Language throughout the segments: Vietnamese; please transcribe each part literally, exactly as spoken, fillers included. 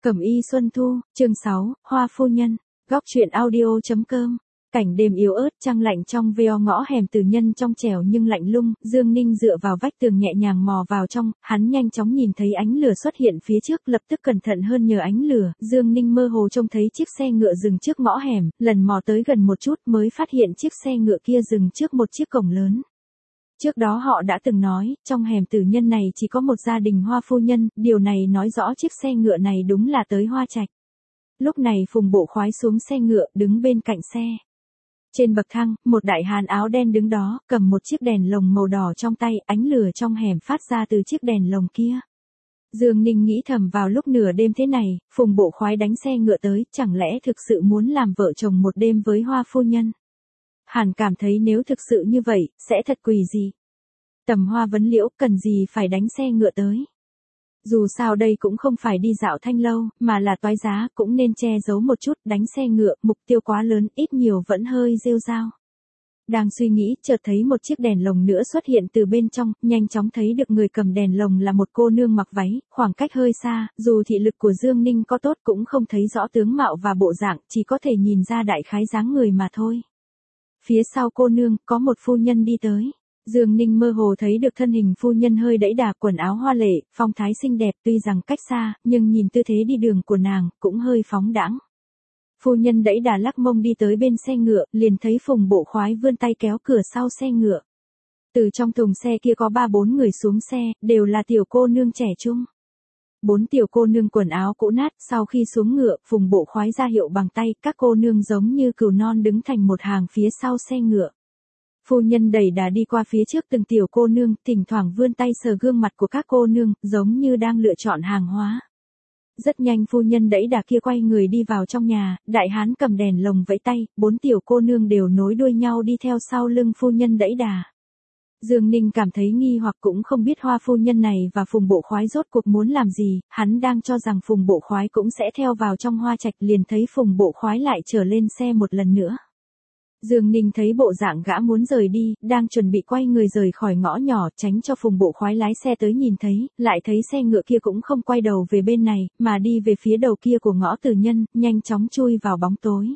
Cẩm y xuân thu, chương sáu, Hoa phu nhân. Góc truyện audio.com. Cảnh đêm yếu ớt, trăng lạnh trong veo ngõ hẻm tử nhân trong trẻo nhưng lạnh lung, Dương Ninh dựa vào vách tường nhẹ nhàng mò vào trong, hắn nhanh chóng nhìn thấy ánh lửa xuất hiện phía trước, lập tức cẩn thận hơn nhờ ánh lửa, Dương Ninh mơ hồ trông thấy chiếc xe ngựa dừng trước ngõ hẻm, lần mò tới gần một chút mới phát hiện chiếc xe ngựa kia dừng trước một chiếc cổng lớn. Trước đó họ đã từng nói, trong hẻm tử nhân này chỉ có một gia đình Hoa phu nhân, điều này nói rõ chiếc xe ngựa này đúng là tới Hoa Trạch. Lúc này Phùng Bộ Khoái xuống xe ngựa, đứng bên cạnh xe. Trên bậc thang, một đại hán áo đen đứng đó, cầm một chiếc đèn lồng màu đỏ trong tay, ánh lửa trong hẻm phát ra từ chiếc đèn lồng kia. Dương Ninh nghĩ thầm vào lúc nửa đêm thế này, Phùng Bộ Khoái đánh xe ngựa tới, chẳng lẽ thực sự muốn làm vợ chồng một đêm với Hoa phu nhân? Hàn cảm thấy nếu thực sự như vậy, sẽ thật quỷ gì. Tầm Hoa vấn liễu, cần gì phải đánh xe ngựa tới. Dù sao đây cũng không phải đi dạo thanh lâu, mà là toái giá, cũng nên che giấu một chút, đánh xe ngựa, mục tiêu quá lớn, ít nhiều vẫn hơi rêu rao. Đang suy nghĩ, chợt thấy một chiếc đèn lồng nữa xuất hiện từ bên trong, nhanh chóng thấy được người cầm đèn lồng là một cô nương mặc váy, khoảng cách hơi xa, dù thị lực của Dương Ninh có tốt cũng không thấy rõ tướng mạo và bộ dạng, chỉ có thể nhìn ra đại khái dáng người mà thôi. Phía sau cô nương, có một phu nhân đi tới. Dương Ninh mơ hồ thấy được thân hình phu nhân hơi đẫy đà, quần áo hoa lệ, phong thái xinh đẹp, tuy rằng cách xa, nhưng nhìn tư thế đi đường của nàng, cũng hơi phóng đãng. Phu nhân đẫy đà lắc mông đi tới bên xe ngựa, liền thấy Phùng Bộ Khoái vươn tay kéo cửa sau xe ngựa. Từ trong thùng xe kia có ba bốn người xuống xe, đều là tiểu cô nương trẻ trung. Bốn tiểu cô nương quần áo cũ nát, sau khi xuống ngựa, Phùng Bộ Khoái ra hiệu bằng tay, các cô nương giống như cừu non đứng thành một hàng phía sau xe ngựa. Phu nhân đẩy đà đi qua phía trước từng tiểu cô nương, thỉnh thoảng vươn tay sờ gương mặt của các cô nương, giống như đang lựa chọn hàng hóa. Rất nhanh phu nhân đẩy đà kia quay người đi vào trong nhà, đại hán cầm đèn lồng vẫy tay, bốn tiểu cô nương đều nối đuôi nhau đi theo sau lưng phu nhân đẩy đà. Dương Ninh cảm thấy nghi hoặc cũng không biết Hoa phu nhân này và Phùng Bộ Khoái rốt cuộc muốn làm gì, hắn đang cho rằng Phùng Bộ Khoái cũng sẽ theo vào trong Hoa Trạch, liền thấy Phùng Bộ Khoái lại trở lên xe một lần nữa. Dương Ninh thấy bộ dạng gã muốn rời đi, đang chuẩn bị quay người rời khỏi ngõ nhỏ, tránh cho Phùng Bộ Khoái lái xe tới nhìn thấy, lại thấy xe ngựa kia cũng không quay đầu về bên này, mà đi về phía đầu kia của ngõ tử nhân, nhanh chóng chui vào bóng tối.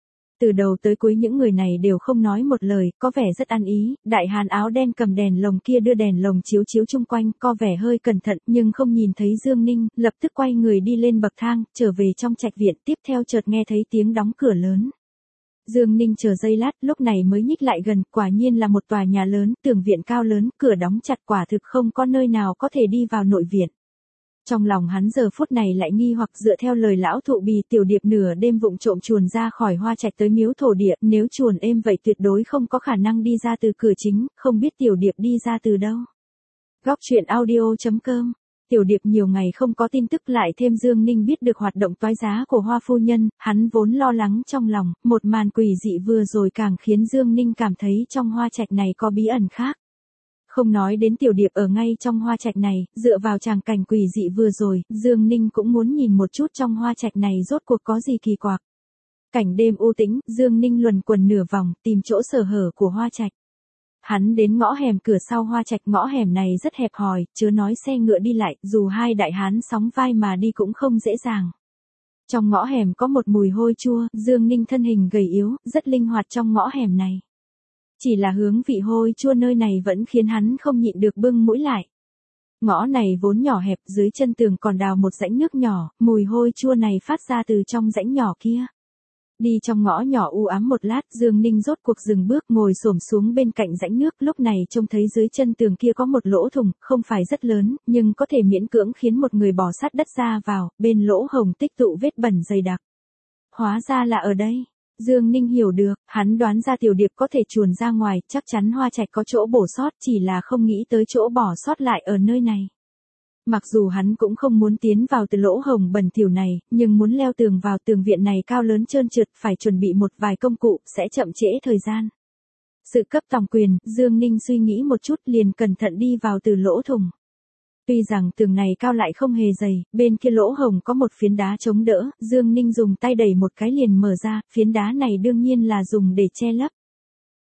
Từ đầu tới cuối những người này đều không nói một lời, có vẻ rất ăn ý, đại hán áo đen cầm đèn lồng kia đưa đèn lồng chiếu chiếu chung quanh, có vẻ hơi cẩn thận, nhưng không nhìn thấy Dương Ninh, lập tức quay người đi lên bậc thang, trở về trong trạch viện, tiếp theo chợt nghe thấy tiếng đóng cửa lớn. Dương Ninh chờ giây lát, lúc này mới nhích lại gần, quả nhiên là một tòa nhà lớn, tường viện cao lớn, cửa đóng chặt, quả thực không có nơi nào có thể đi vào nội viện. Trong lòng hắn giờ phút này lại nghi hoặc, dựa theo lời lão thụ Bì, tiểu điệp nửa đêm vụng trộm chuồn ra khỏi Hoa Trạch tới miếu thổ địa, nếu chuồn êm vậy tuyệt đối không có khả năng đi ra từ cửa chính, không biết tiểu điệp đi ra từ đâu. Góc truyện audio.com. Tiểu điệp nhiều ngày không có tin tức, lại thêm Dương Ninh biết được hoạt động toái giá của Hoa phu nhân, hắn vốn lo lắng trong lòng, một màn quỷ dị vừa rồi càng khiến Dương Ninh cảm thấy trong Hoa Trạch này có bí ẩn khác. Không nói đến tiểu điệp ở ngay trong Hoa Trạch này, dựa vào tràng cảnh quỷ dị vừa rồi, Dương Ninh cũng muốn nhìn một chút trong Hoa Trạch này rốt cuộc có gì kỳ quặc. Cảnh đêm u tĩnh, Dương Ninh luẩn quẩn nửa vòng, tìm chỗ sở hở của Hoa Trạch. Hắn đến ngõ hẻm cửa sau Hoa Trạch, ngõ hẻm này rất hẹp hòi, chớ nói xe ngựa đi lại, dù hai đại hán sóng vai mà đi cũng không dễ dàng. Trong ngõ hẻm có một mùi hôi chua, Dương Ninh thân hình gầy yếu, rất linh hoạt trong ngõ hẻm này. Chỉ là hướng vị hôi chua nơi này vẫn khiến hắn không nhịn được bưng mũi lại. Ngõ này vốn nhỏ hẹp, dưới chân tường còn đào một rãnh nước nhỏ, mùi hôi chua này phát ra từ trong rãnh nhỏ kia. Đi trong ngõ nhỏ u ám một lát, Dương Ninh rốt cuộc dừng bước, ngồi xổm xuống bên cạnh rãnh nước, lúc này trông thấy dưới chân tường kia có một lỗ thủng, không phải rất lớn, nhưng có thể miễn cưỡng khiến một người bò sát đất ra vào, bên lỗ hổng tích tụ vết bẩn dày đặc. Hóa ra là ở đây. Dương Ninh hiểu được, hắn đoán ra tiểu điệp có thể chuồn ra ngoài, chắc chắn Hoa Trạch có chỗ bổ sót, chỉ là không nghĩ tới chỗ bỏ sót lại ở nơi này. Mặc dù hắn cũng không muốn tiến vào từ lỗ hổng bẩn thỉu này, nhưng muốn leo tường vào tường viện này cao lớn trơn trượt, phải chuẩn bị một vài công cụ, sẽ chậm trễ thời gian. Sự cấp tòng quyền, Dương Ninh suy nghĩ một chút liền cẩn thận đi vào từ lỗ thủng. Tuy rằng tường này cao lại không hề dày, bên kia lỗ hổng có một phiến đá chống đỡ, Dương Ninh dùng tay đẩy một cái liền mở ra, phiến đá này đương nhiên là dùng để che lấp.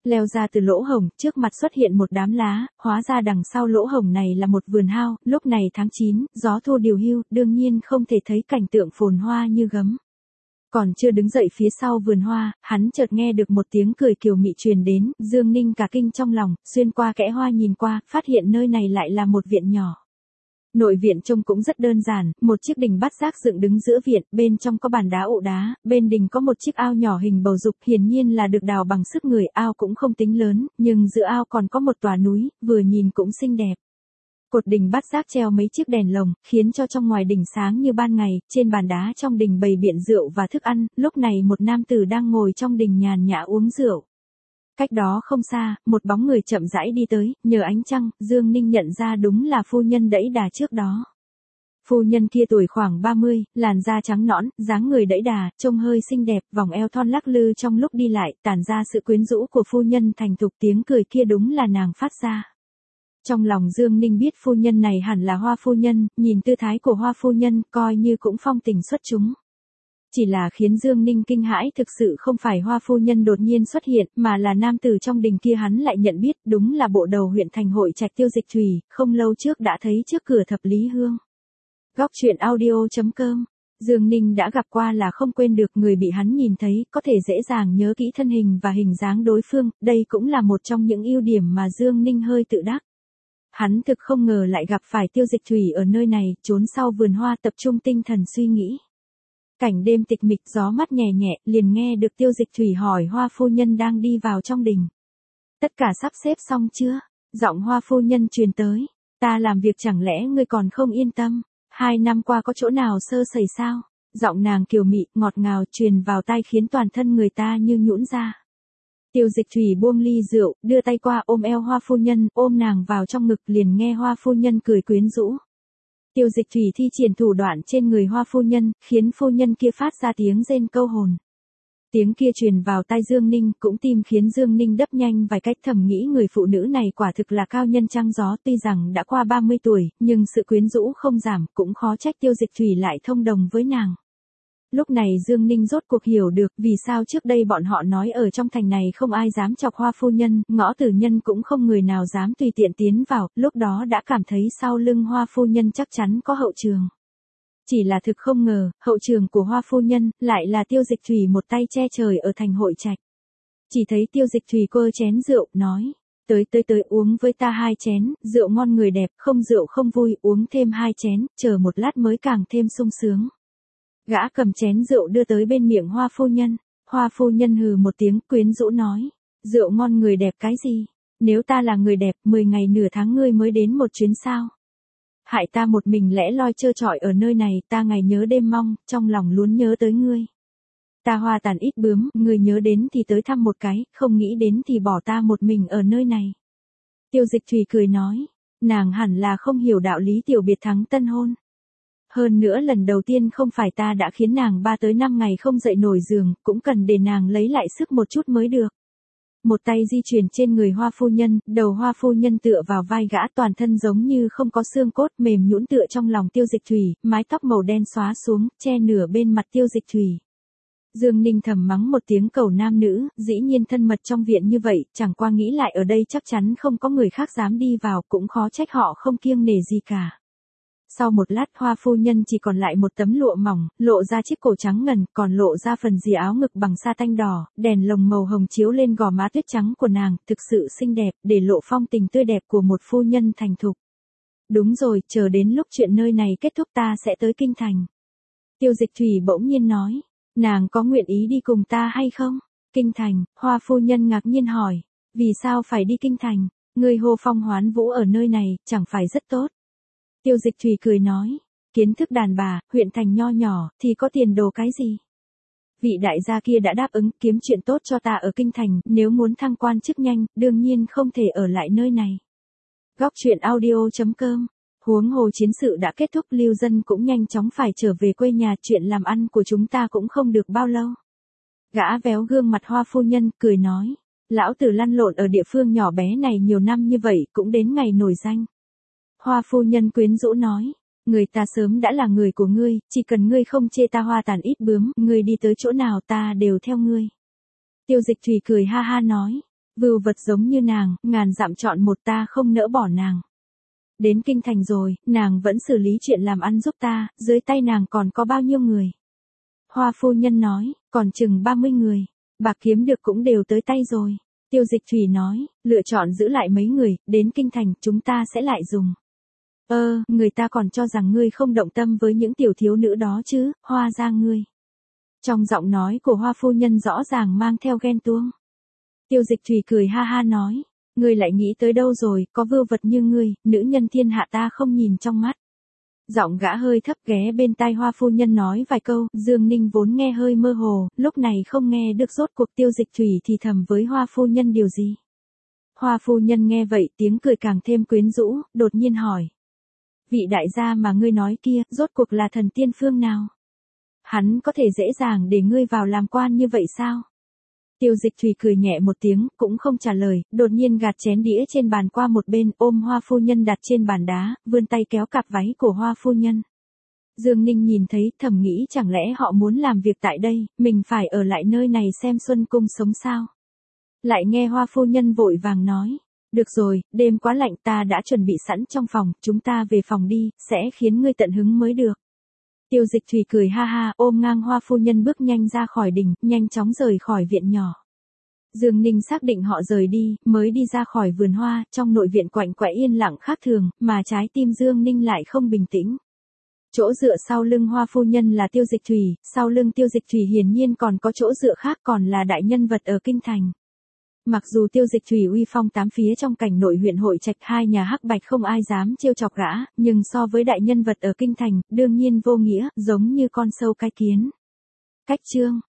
leo ra từ lỗ hổng, trước mặt xuất hiện một đám lá, hóa ra đằng sau lỗ hổng này là một vườn hao, lúc này tháng chín, gió thu điều hưu, đương nhiên không thể thấy cảnh tượng phồn hoa như gấm. Còn chưa đứng dậy phía sau vườn hoa, hắn chợt nghe được một tiếng cười kiều mị truyền đến, Dương Ninh cả kinh trong lòng, xuyên qua kẽ hoa nhìn qua, phát hiện nơi này lại là một viện nhỏ. Nội viện trông cũng rất đơn giản, một chiếc đình bát giác dựng đứng giữa viện, bên trong có bàn đá ụ đá, bên đình có một chiếc ao nhỏ hình bầu dục, hiển nhiên là được đào bằng sức người, ao cũng không tính lớn, nhưng giữa ao còn có một tòa núi, vừa nhìn cũng xinh đẹp. Cột đình bát giác treo mấy chiếc đèn lồng, khiến cho trong ngoài đình sáng như ban ngày, trên bàn đá trong đình bày biện rượu và thức ăn, lúc này một nam tử đang ngồi trong đình nhàn nhã uống rượu. Cách đó không xa, một bóng người chậm rãi đi tới, nhờ ánh trăng, Dương Ninh nhận ra đúng là phu nhân đẫy đà trước đó. Phu nhân kia tuổi khoảng ba mươi, làn da trắng nõn, dáng người đẫy đà, trông hơi xinh đẹp, vòng eo thon lắc lư trong lúc đi lại, tản ra sự quyến rũ của phu nhân thành thục, tiếng cười kia đúng là nàng phát ra. Trong lòng Dương Ninh biết phu nhân này hẳn là Hoa phu nhân, nhìn tư thái của Hoa phu nhân, coi như cũng phong tình xuất chúng. Chỉ là khiến Dương Ninh kinh hãi thực sự không phải Hoa phu nhân đột nhiên xuất hiện, mà là nam tử trong đình kia hắn lại nhận biết, đúng là bộ đầu huyện thành hội trạch Tiêu Dịch Thủy, không lâu trước đã thấy trước cửa thập lý hương. Góc truyện audio chấm com. Dương Ninh đã gặp qua là không quên được, người bị hắn nhìn thấy, có thể dễ dàng nhớ kỹ thân hình và hình dáng đối phương, đây cũng là một trong những ưu điểm mà Dương Ninh hơi tự đắc. Hắn thực không ngờ lại gặp phải Tiêu Dịch Thủy ở nơi này, trốn sau vườn hoa tập trung tinh thần suy nghĩ. Cảnh đêm tịch mịch, gió mát nhẹ nhẹ, liền nghe được Tiêu Dịch Thủy hỏi Hoa phu nhân đang đi vào trong đình. Tất cả sắp xếp xong chưa? Giọng Hoa phu nhân truyền tới. Ta làm việc chẳng lẽ ngươi còn không yên tâm? Hai năm qua có chỗ nào sơ sẩy sao? Giọng nàng kiều mị, ngọt ngào truyền vào tai khiến toàn thân người ta như nhũn ra. Tiêu Dịch Thủy buông ly rượu, đưa tay qua ôm eo Hoa phu nhân, ôm nàng vào trong ngực, liền nghe Hoa phu nhân cười quyến rũ. Tiêu Dịch Thủy thi triển thủ đoạn trên người Hoa phu nhân, khiến phu nhân kia phát ra tiếng rên câu hồn. Tiếng kia truyền vào tai Dương Ninh, cũng tim khiến Dương Ninh đập nhanh vài cách, thầm nghĩ người phụ nữ này quả thực là cao nhân trăng gió, tuy rằng đã qua ba mươi tuổi, nhưng sự quyến rũ không giảm, cũng khó trách Tiêu Dịch Thủy lại thông đồng với nàng. Lúc này Dương Ninh rốt cuộc hiểu được vì sao trước đây bọn họ nói ở trong thành này không ai dám chọc Hoa phu nhân, ngõ tử nhân cũng không người nào dám tùy tiện tiến vào, lúc đó đã cảm thấy sau lưng Hoa phu nhân chắc chắn có hậu trường. Chỉ là thực không ngờ, hậu trường của Hoa phu nhân lại là Tiêu Dịch Thủy một tay che trời ở thành hội trạch. Chỉ thấy Tiêu Dịch Thủy quơ chén rượu, nói: Tới tới tới uống với ta hai chén, rượu ngon người đẹp, không rượu không vui, uống thêm hai chén, chờ một lát mới càng thêm sung sướng. Gã cầm chén rượu đưa tới bên miệng Hoa phu nhân. Hoa phu nhân hừ một tiếng, quyến rũ nói: Rượu ngon người đẹp cái gì? Nếu ta là người đẹp, mười ngày nửa tháng ngươi mới đến một chuyến sao? Hại ta một mình lẽ loi trơ trọi ở nơi này, ta ngày nhớ đêm mong, trong lòng luôn nhớ tới ngươi. Ta hoa tàn ít bướm, ngươi nhớ đến thì tới thăm một cái, không nghĩ đến thì bỏ ta một mình ở nơi này. Tiêu Dịch Thủy cười nói, nàng hẳn là không hiểu đạo lý tiểu biệt thắng tân hôn. Hơn nữa lần đầu tiên không phải ta đã khiến nàng ba tới năm ngày không dậy nổi giường, cũng cần để nàng lấy lại sức một chút mới được. Một tay di chuyển trên người Hoa phu nhân, đầu Hoa phu nhân tựa vào vai gã, toàn thân giống như không có xương cốt, mềm nhũn tựa trong lòng Tiêu Dịch Thủy, mái tóc màu đen xóa xuống, che nửa bên mặt Tiêu Dịch Thủy. Dương Ninh thầm mắng một tiếng cầu nam nữ, dĩ nhiên thân mật trong viện như vậy, chẳng qua nghĩ lại ở đây chắc chắn không có người khác dám đi vào, cũng khó trách họ không kiêng nể gì cả. Sau một lát Hoa phu nhân chỉ còn lại một tấm lụa mỏng, lộ ra chiếc cổ trắng ngần, còn lộ ra phần rìa áo ngực bằng sa tanh đỏ, đèn lồng màu hồng chiếu lên gò má tuyết trắng của nàng, thực sự xinh đẹp, để lộ phong tình tươi đẹp của một phu nhân thành thục. Đúng rồi, chờ đến lúc chuyện nơi này kết thúc ta sẽ tới kinh thành. Tiêu Dịch Thủy bỗng nhiên nói, nàng có nguyện ý đi cùng ta hay không? Kinh thành, Hoa phu nhân ngạc nhiên hỏi, vì sao phải đi kinh thành? Người hô phong hoán vũ ở nơi này, chẳng phải rất tốt? Tiêu Dịch Thủy cười nói, kiến thức đàn bà, huyện thành nho nhỏ, thì có tiền đồ cái gì? Vị đại gia kia đã đáp ứng kiếm chuyện tốt cho ta ở kinh thành, nếu muốn thăng quan chức nhanh, đương nhiên không thể ở lại nơi này. Góc truyện audio chấm com. Huống hồ chiến sự đã kết thúc, lưu dân cũng nhanh chóng phải trở về quê nhà, chuyện làm ăn của chúng ta cũng không được bao lâu. Gã véo gương mặt Hoa phu nhân, cười nói, lão tử lăn lộn ở địa phương nhỏ bé này nhiều năm như vậy, cũng đến ngày nổi danh. Hoa phu nhân quyến rũ nói, người ta sớm đã là người của ngươi, chỉ cần ngươi không chê ta hoa tàn ít bướm, ngươi đi tới chỗ nào ta đều theo ngươi. Tiêu Dịch Thủy cười ha ha nói, Vưu vật giống như nàng, ngàn dặm chọn một ta không nỡ bỏ nàng. Đến kinh thành rồi, nàng vẫn xử lý chuyện làm ăn giúp ta, dưới tay nàng còn có bao nhiêu người? Hoa phu nhân nói, còn chừng ba mươi người, bạc kiếm được cũng đều tới tay rồi. Tiêu Dịch Thủy nói, lựa chọn giữ lại mấy người, đến kinh thành chúng ta sẽ lại dùng. Ơ, người ta còn cho rằng ngươi không động tâm với những tiểu thiếu nữ đó chứ, Hoa gia ngươi. Trong giọng nói của Hoa phu nhân rõ ràng mang theo ghen tuông. Tiêu Dịch Thủy cười ha ha nói, ngươi lại nghĩ tới đâu rồi, có vưu vật như ngươi, nữ nhân thiên hạ ta không nhìn trong mắt. Giọng gã hơi thấp ghé bên tai Hoa phu nhân nói vài câu, Dương Ninh vốn nghe hơi mơ hồ, lúc này không nghe được rốt cuộc Tiêu Dịch Thủy thì thầm với Hoa phu nhân điều gì. Hoa phu nhân nghe vậy tiếng cười càng thêm quyến rũ, đột nhiên hỏi. Vị đại gia mà ngươi nói kia, rốt cuộc là thần tiên phương nào? Hắn có thể dễ dàng để ngươi vào làm quan như vậy sao? Tiêu Dịch Thủy cười nhẹ một tiếng, cũng không trả lời, đột nhiên gạt chén đĩa trên bàn qua một bên, ôm Hoa phu nhân đặt trên bàn đá, vươn tay kéo cặp váy của Hoa phu nhân. Dương Ninh nhìn thấy, thầm nghĩ chẳng lẽ họ muốn làm việc tại đây, mình phải ở lại nơi này xem Xuân Cung sống sao? Lại nghe Hoa phu nhân vội vàng nói, được rồi, đêm quá lạnh ta đã chuẩn bị sẵn trong phòng, chúng ta về phòng đi, sẽ khiến ngươi tận hứng mới được. Tiêu Dịch Thủy cười ha ha, ôm ngang Hoa phu nhân bước nhanh ra khỏi đình, nhanh chóng rời khỏi viện nhỏ. Dương Ninh xác định họ rời đi, mới đi ra khỏi vườn hoa, trong nội viện quạnh quẽ yên lặng khác thường, mà trái tim Dương Ninh lại không bình tĩnh. Chỗ dựa sau lưng Hoa phu nhân là Tiêu Dịch Thủy, sau lưng Tiêu Dịch Thủy hiển nhiên còn có chỗ dựa khác, còn là đại nhân vật ở kinh thành. Mặc dù Tiêu Dịch Thủy uy phong tám phía trong cảnh nội huyện Hội Trạch, hai nhà hắc bạch không ai dám trêu chọc gã, nhưng so với đại nhân vật ở kinh thành, đương nhiên vô nghĩa, giống như con sâu cái kiến. Cách chương